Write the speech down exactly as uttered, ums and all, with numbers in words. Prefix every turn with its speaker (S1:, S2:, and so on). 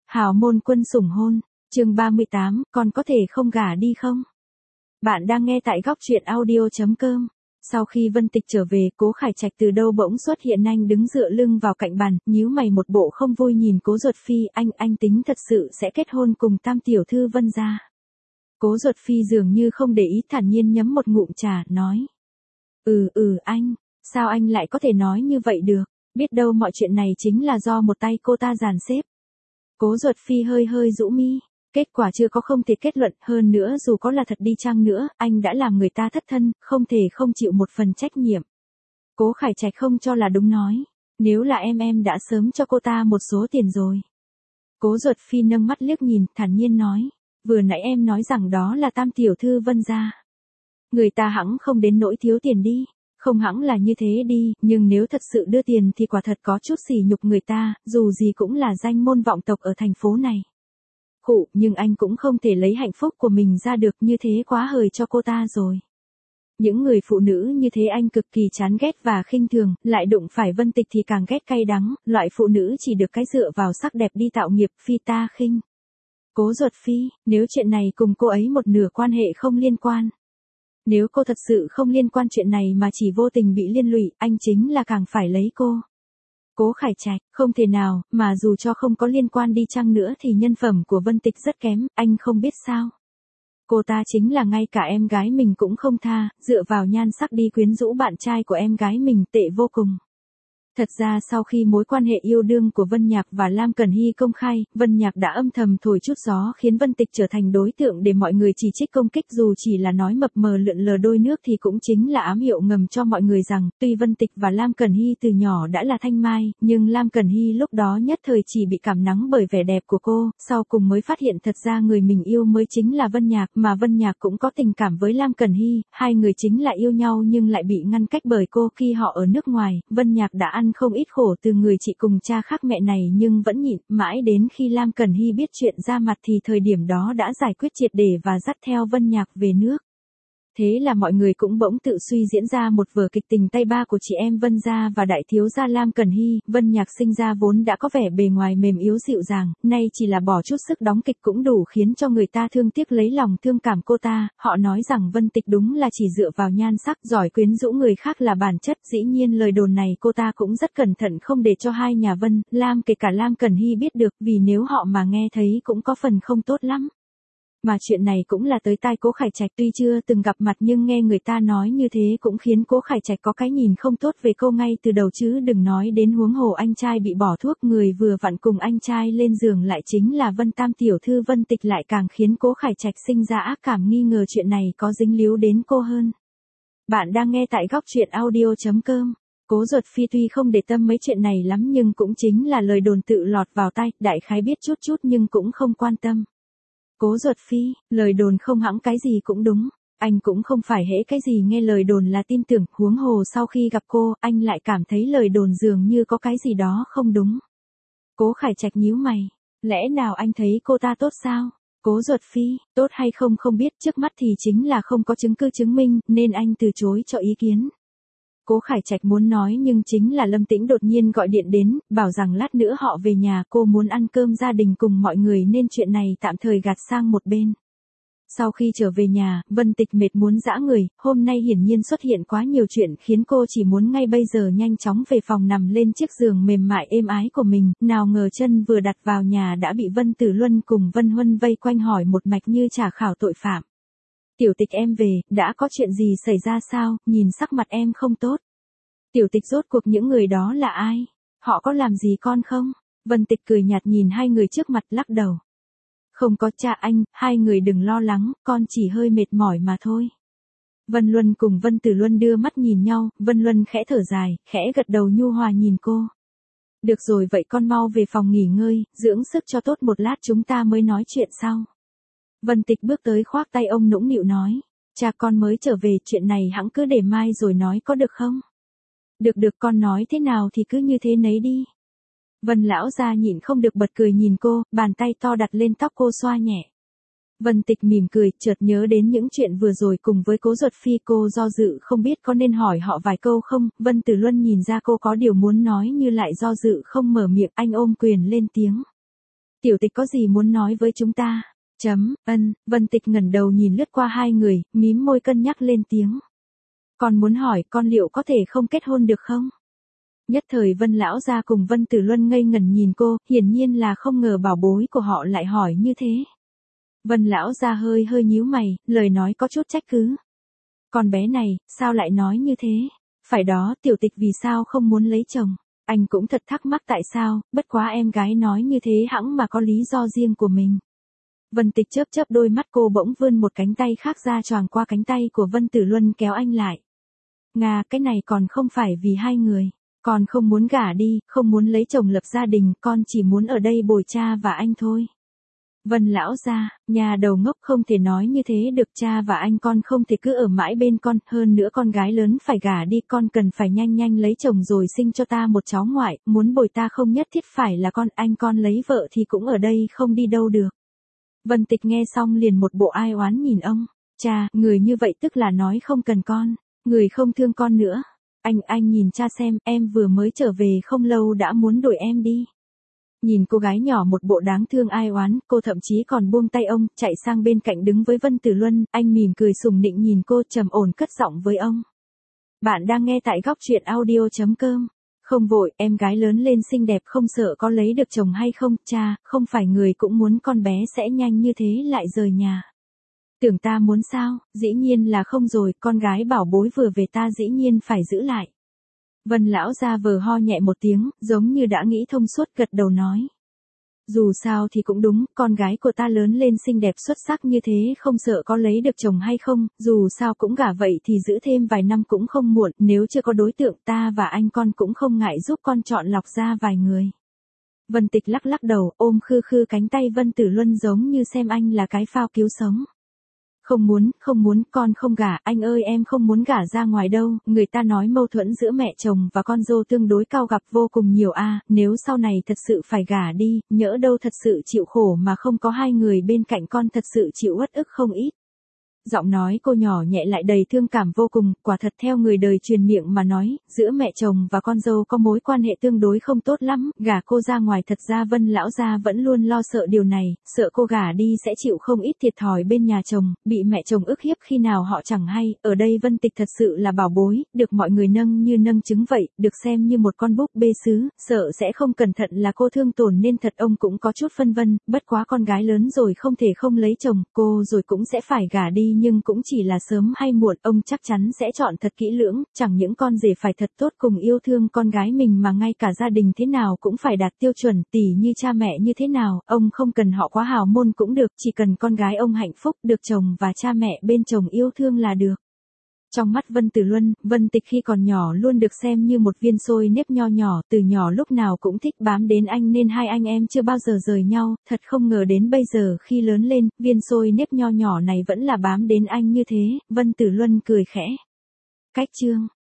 S1: Hào môn quân sủng hôn, chương ba mươi tám, còn có thể không gả đi không? Bạn đang nghe tại góc truyện audio chấm com. Sau khi Vân Tịch trở về, Cố Khải Trạch từ đâu bỗng xuất hiện, anh đứng dựa lưng vào cạnh bàn, nhíu mày một bộ không vui nhìn Cố Duật Phi, anh, anh tính thật sự sẽ kết hôn cùng Tam tiểu thư Vân gia. Cố Duật Phi dường như không để ý, thản nhiên nhấm một ngụm trà, nói. Ừ ừ anh, sao anh lại có thể nói như vậy được, biết đâu mọi chuyện này chính là do một tay cô ta dàn xếp. Cố Duật Phi hơi hơi rũ mi, kết quả chưa có không thể kết luận, hơn nữa dù có là thật đi chăng nữa, anh đã làm người ta thất thân, không thể không chịu một phần trách nhiệm. Cố Khải Trạch không cho là đúng nói, nếu là em em đã sớm cho cô ta một số tiền rồi. Cố Duật Phi nâng mắt liếc nhìn, thản nhiên nói, vừa nãy em nói rằng đó là Tam tiểu thư Vân gia. Người ta hẵng không đến nỗi thiếu tiền đi. Không hẳn là như thế đi, nhưng nếu thật sự đưa tiền thì quả thật có chút sỉ nhục người ta, dù gì cũng là danh môn vọng tộc ở thành phố này. Khụ, nhưng anh cũng không thể lấy hạnh phúc của mình ra được, như thế quá hời cho cô ta rồi. Những người phụ nữ như thế anh cực kỳ chán ghét và khinh thường, lại đụng phải Vân Tịch thì càng ghét cay đắng, loại phụ nữ chỉ được cái dựa vào sắc đẹp đi tạo nghiệp, phi ta khinh. Cố Duật Phi, nếu chuyện này cùng cô ấy một nửa quan hệ không liên quan. Nếu cô thật sự không liên quan chuyện này mà chỉ vô tình bị liên lụy, anh chính là càng phải lấy cô. Cố Khải Trạch, không thể nào, mà dù cho không có liên quan đi chăng nữa thì nhân phẩm của Vân Tịch rất kém, anh không biết sao. Cô ta chính là ngay cả em gái mình cũng không tha, dựa vào nhan sắc đi quyến rũ bạn trai của em gái mình, tệ vô cùng. Thật ra sau khi mối quan hệ yêu đương của Vân Nhạc và Lam Cẩn Hy công khai, Vân Nhạc đã âm thầm thổi chút gió khiến Vân Tịch trở thành đối tượng để mọi người chỉ trích công kích, dù chỉ là nói mập mờ lượn lờ đôi nước thì cũng chính là ám hiệu ngầm cho mọi người rằng, tuy Vân Tịch và Lam Cẩn Hy từ nhỏ đã là thanh mai, nhưng Lam Cẩn Hy lúc đó nhất thời chỉ bị cảm nắng bởi vẻ đẹp của cô, sau cùng mới phát hiện thật ra người mình yêu mới chính là Vân Nhạc, mà Vân Nhạc cũng có tình cảm với Lam Cẩn Hy, hai người chính là yêu nhau nhưng lại bị ngăn cách bởi cô. Khi họ ở nước ngoài, Vân Nhạc đã ăn không ít khổ từ người chị cùng cha khác mẹ này nhưng vẫn nhịn, mãi đến khi Lam Cẩn Hy biết chuyện ra mặt thì thời điểm đó đã giải quyết triệt để và dắt theo Vân Nhạc về nước. Thế là mọi người cũng bỗng tự suy diễn ra một vở kịch tình tay ba của chị em Vân gia và đại thiếu gia Lam Cẩn Hy. Vân Nhạc sinh ra vốn đã có vẻ bề ngoài mềm yếu dịu dàng, nay chỉ là bỏ chút sức đóng kịch cũng đủ khiến cho người ta thương tiếc lấy lòng thương cảm cô ta. Họ nói rằng Vân Tịch đúng là chỉ dựa vào nhan sắc, giỏi quyến rũ người khác là bản chất. Dĩ nhiên lời đồn này cô ta cũng rất cẩn thận không để cho hai nhà Vân, Lam kể cả Lam Cẩn Hy biết được, vì nếu họ mà nghe thấy cũng có phần không tốt lắm. Mà chuyện này cũng là tới tai Cố Khải Trạch, tuy chưa từng gặp mặt nhưng nghe người ta nói như thế cũng khiến Cố Khải Trạch có cái nhìn không tốt về cô ngay từ đầu, chứ đừng nói đến huống hồ anh trai bị bỏ thuốc, người vừa vặn cùng anh trai lên giường lại chính là Vân Tam tiểu thư Vân Tịch, lại càng khiến Cố Khải Trạch sinh ra ác cảm nghi ngờ chuyện này có dính líu đến cô hơn. Bạn đang nghe tại góc truyện audio chấm com. Cố Duật Phi tuy không để tâm mấy chuyện này lắm nhưng cũng chính là lời đồn tự lọt vào tai, đại khái biết chút chút nhưng cũng không quan tâm. Cố Duật Phi, lời đồn không hẵng cái gì cũng đúng, anh cũng không phải hễ cái gì nghe lời đồn là tin tưởng, huống hồ sau khi gặp cô, anh lại cảm thấy lời đồn dường như có cái gì đó không đúng. Cố Khải Trạch nhíu mày, lẽ nào anh thấy cô ta tốt sao? Cố Duật Phi, tốt hay không không biết, trước mắt thì chính là không có chứng cứ chứng minh, nên anh từ chối cho ý kiến. Cố Khải Trạch muốn nói nhưng chính là Lâm Tĩnh đột nhiên gọi điện đến, bảo rằng lát nữa họ về nhà, cô muốn ăn cơm gia đình cùng mọi người nên chuyện này tạm thời gạt sang một bên. Sau khi trở về nhà, Vân Tịch mệt muốn dã người, hôm nay hiển nhiên xuất hiện quá nhiều chuyện khiến cô chỉ muốn ngay bây giờ nhanh chóng về phòng nằm lên chiếc giường mềm mại êm ái của mình, nào ngờ chân vừa đặt vào nhà đã bị Vân Tử Luân cùng Vân Huân vây quanh hỏi một mạch như trả khảo tội phạm. Tiểu Tịch em về, đã có chuyện gì xảy ra sao, nhìn sắc mặt em không tốt. Tiểu Tịch rốt cuộc những người đó là ai? Họ có làm gì con không? Vân Tịch cười nhạt nhìn hai người trước mặt lắc đầu. Không có cha anh, hai người đừng lo lắng, con chỉ hơi mệt mỏi mà thôi. Vân Luân cùng Vân Tử Luân đưa mắt nhìn nhau, Vân Luân khẽ thở dài, khẽ gật đầu nhu hòa nhìn cô. Được rồi vậy con mau về phòng nghỉ ngơi, dưỡng sức cho tốt, một lát chúng ta mới nói chuyện sau. Vân Tịch bước tới khoác tay ông nũng nịu nói, cha con mới trở về, chuyện này hẵng cứ để mai rồi nói có được không? Được được, con nói thế nào thì cứ như thế nấy đi. Vân lão gia nhịn không được bật cười nhìn cô, bàn tay to đặt lên tóc cô xoa nhẹ. Vân Tịch mỉm cười, chợt nhớ đến những chuyện vừa rồi cùng với Cố Duật Phi, cô do dự không biết có nên hỏi họ vài câu không. Vân Tử Luân nhìn ra cô có điều muốn nói như lại do dự không mở miệng, anh ôm quyền lên tiếng. Tiểu Tịch có gì muốn nói với chúng ta? Chấm, ân, Vân Tịch ngẩng đầu nhìn lướt qua hai người, mím môi cân nhắc lên tiếng. Con muốn hỏi con liệu có thể không kết hôn được không? Nhất thời Vân lão gia cùng Vân Tử Luân ngây ngẩn nhìn cô, hiển nhiên là không ngờ bảo bối của họ lại hỏi như thế. Vân lão gia hơi hơi nhíu mày, lời nói có chút trách cứ. Con bé này, sao lại nói như thế? Phải đó, Tiểu Tịch vì sao không muốn lấy chồng? Anh cũng thật thắc mắc tại sao, bất quá em gái nói như thế hẵng mà có lý do riêng của mình. Vân Tịch chớp chớp đôi mắt, cô bỗng vươn một cánh tay khác ra choàng qua cánh tay của Vân Tử Luân kéo anh lại. Nga, cái này còn không phải vì hai người. Con không muốn gả đi, không muốn lấy chồng lập gia đình, con chỉ muốn ở đây bồi cha và anh thôi. Vân lão gia, nhà đầu ngốc không thể nói như thế được, cha và anh con không thể cứ ở mãi bên con, hơn nữa con gái lớn phải gả đi, con cần phải nhanh nhanh lấy chồng rồi sinh cho ta một cháu ngoại, muốn bồi ta không nhất thiết phải là con, anh con lấy vợ thì cũng ở đây không đi đâu được. Vân Tịch nghe xong liền một bộ ai oán nhìn ông, cha, người như vậy tức là nói không cần con, người không thương con nữa. Anh, anh nhìn cha xem, em vừa mới trở về không lâu đã muốn đuổi em đi. Nhìn cô gái nhỏ một bộ đáng thương ai oán, cô thậm chí còn buông tay ông, chạy sang bên cạnh đứng với Vân Tử Luân, anh mỉm cười sùng nịnh nhìn cô, trầm ổn cất giọng với ông. Bạn đang nghe tại góc truyện audio chấm com. Không vội, em gái lớn lên xinh đẹp không sợ có lấy được chồng hay không, cha, không phải người cũng muốn con bé sẽ nhanh như thế lại rời nhà. Tưởng ta muốn sao, dĩ nhiên là không rồi, con gái bảo bối vừa về ta dĩ nhiên phải giữ lại. Vân lão gia vờ ho nhẹ một tiếng, giống như đã nghĩ thông suốt, gật đầu nói. Dù sao thì cũng đúng, con gái của ta lớn lên xinh đẹp xuất sắc như thế không sợ có lấy được chồng hay không, dù sao cũng gả vậy thì giữ thêm vài năm cũng không muộn, nếu chưa có đối tượng ta và anh con cũng không ngại giúp con chọn lọc ra vài người. Vân Tịch lắc lắc đầu, ôm khư khư cánh tay Vân Tử Luân giống như xem anh là cái phao cứu sống. Không muốn, không muốn, con không gả, anh ơi em không muốn gả ra ngoài đâu, người ta nói mâu thuẫn giữa mẹ chồng và con dâu tương đối cao gặp vô cùng nhiều a, nếu sau này thật sự phải gả đi, nhỡ đâu thật sự chịu khổ mà không có hai người bên cạnh con thật sự chịu uất ức không ít. Giọng nói cô nhỏ nhẹ lại đầy thương cảm vô cùng, quả thật theo người đời truyền miệng mà nói, giữa mẹ chồng và con dâu có mối quan hệ tương đối không tốt lắm, gả cô ra ngoài thật ra Vân lão gia vẫn luôn lo sợ điều này, sợ cô gả đi sẽ chịu không ít thiệt thòi bên nhà chồng, bị mẹ chồng ức hiếp khi nào họ chẳng hay, ở đây Vân Tịch thật sự là bảo bối, được mọi người nâng như nâng trứng vậy, được xem như một con búp bê sứ, sợ sẽ không cẩn thận là cô thương tổn nên thật ông cũng có chút phân vân, bất quá con gái lớn rồi không thể không lấy chồng, cô rồi cũng sẽ phải gả đi nhưng cũng chỉ là sớm hay muộn, ông chắc chắn sẽ chọn thật kỹ lưỡng, chẳng những con rể phải thật tốt cùng yêu thương con gái mình mà ngay cả gia đình thế nào cũng phải đạt tiêu chuẩn, tỉ như cha mẹ như thế nào, ông không cần họ quá hào môn cũng được, chỉ cần con gái ông hạnh phúc, được chồng và cha mẹ bên chồng yêu thương là được. Trong mắt Vân Tử Luân, Vân Tịch khi còn nhỏ luôn được xem như một viên xôi nếp nho nhỏ, từ nhỏ lúc nào cũng thích bám đến anh nên hai anh em chưa bao giờ rời nhau, thật không ngờ đến bây giờ khi lớn lên, viên xôi nếp nho nhỏ này vẫn là bám đến anh như thế, Vân Tử Luân cười khẽ. Cách chương